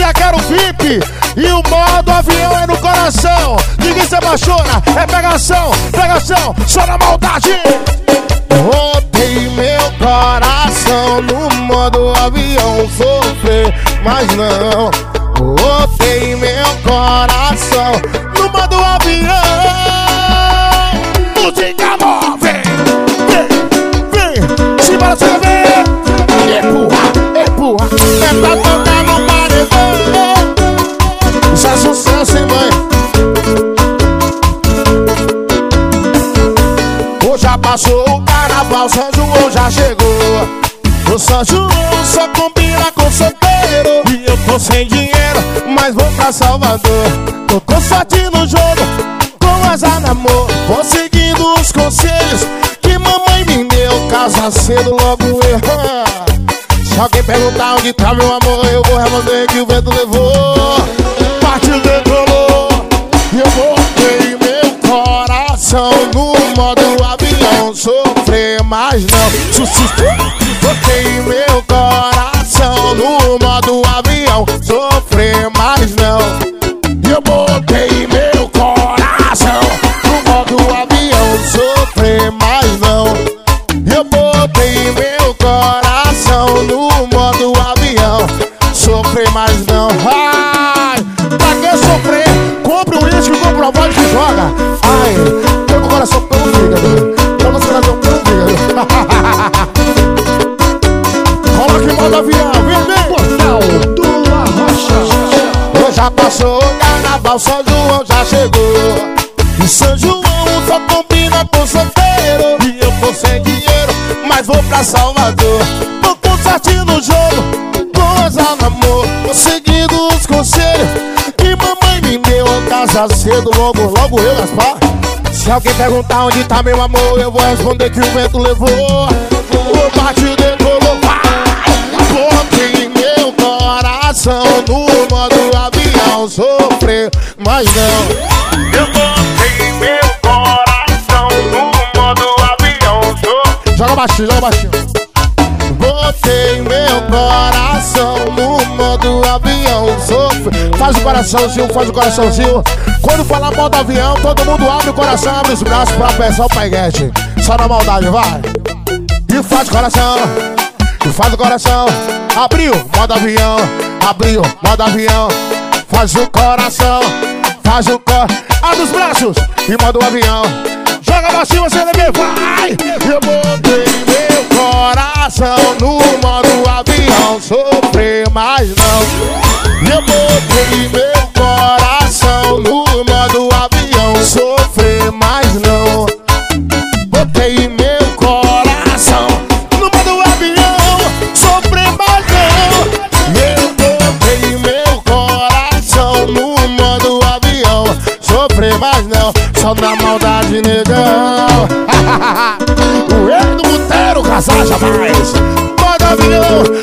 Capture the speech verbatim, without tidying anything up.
dia quero V I P e o modo avião é no coração. Ninguém se apaixona, é pegação, pegação, só na maldade. Botei meu coração no modo avião, sofrer, mas não. Botei meu coração no modo avião. Música amor, vem, vem, vem. Se bora, você vem. Empurra, empurra. É pra tocar no paredão. Isso é sucesso, hein, mãe? Hoje já passou o carnaval, São João já chegou. O São João só combina com solteiro. E eu tô sem dinheiro, mas vou pra Salvador. Tô com sorte no jogo, com azar na amor. Vou seguindo os conselhos que mamãe me deu. Casa cedo, logo eu. Se alguém perguntar onde tá meu amor, eu vou responder que o vento levou. Partiu, decolou. E eu botei meu coração no modo avião. Sofrer, mas não. Botei meu coração no modo avião. Sofrer, mas não. E eu botei meu coração no modo avião. Sofrer, mas não. E eu botei meu coração no modo avião. Sofrer, mas não. Ai, pra que sofrer? Compre um uísque, compra uma vodka e joga. Ai, tô com o coração pelo fígado. Tô com o coração pelo fígado. Coloque em modo avião, vem, vem. Portal do Arrocha. Já passou o carnaval, São João já chegou. E São João só combina com solteiro. E eu tô sem dinheiro, mas vou pra Salvador. Tô com sorte no jogo, com azar no amor. Tô seguindo os conselhos que mamãe me deu. Casa cedo, logo, logo eu, Gaspar. Se alguém perguntar onde tá meu amor, eu vou responder que o vento levou. O bate decolou, vai. Botei meu coração no modo avião. Sofrer, mas não. Eu botei meu coração no modo avião. Sofrer. Joga baixinho, joga baixinho. Botei meu coração no modo avião. Sofrer. Faz o coraçãozinho, faz o coraçãozinho. Quando falar modo avião, todo mundo abre o coração, abre os braços pra pensar o paiguete. Só na maldade, vai. E faz o coração, e faz o coração. Abriu, modo avião. Abriu, modo avião. Faz o coração, faz o cor. Abre os braços e modo avião. Joga pra cima, C L B, vai. Eu botei meu coração no modo avião. Sofrer, mas não. Eu botei meu coração no modo avião. Sofrer, mas não. Botei meu coração no modo avião. Sofrer, mas não. Eu botei meu coração no modo avião. Sofrer, mas não. Só na maldade, negão. O erro do puteiro, casar jamais. Modo avião,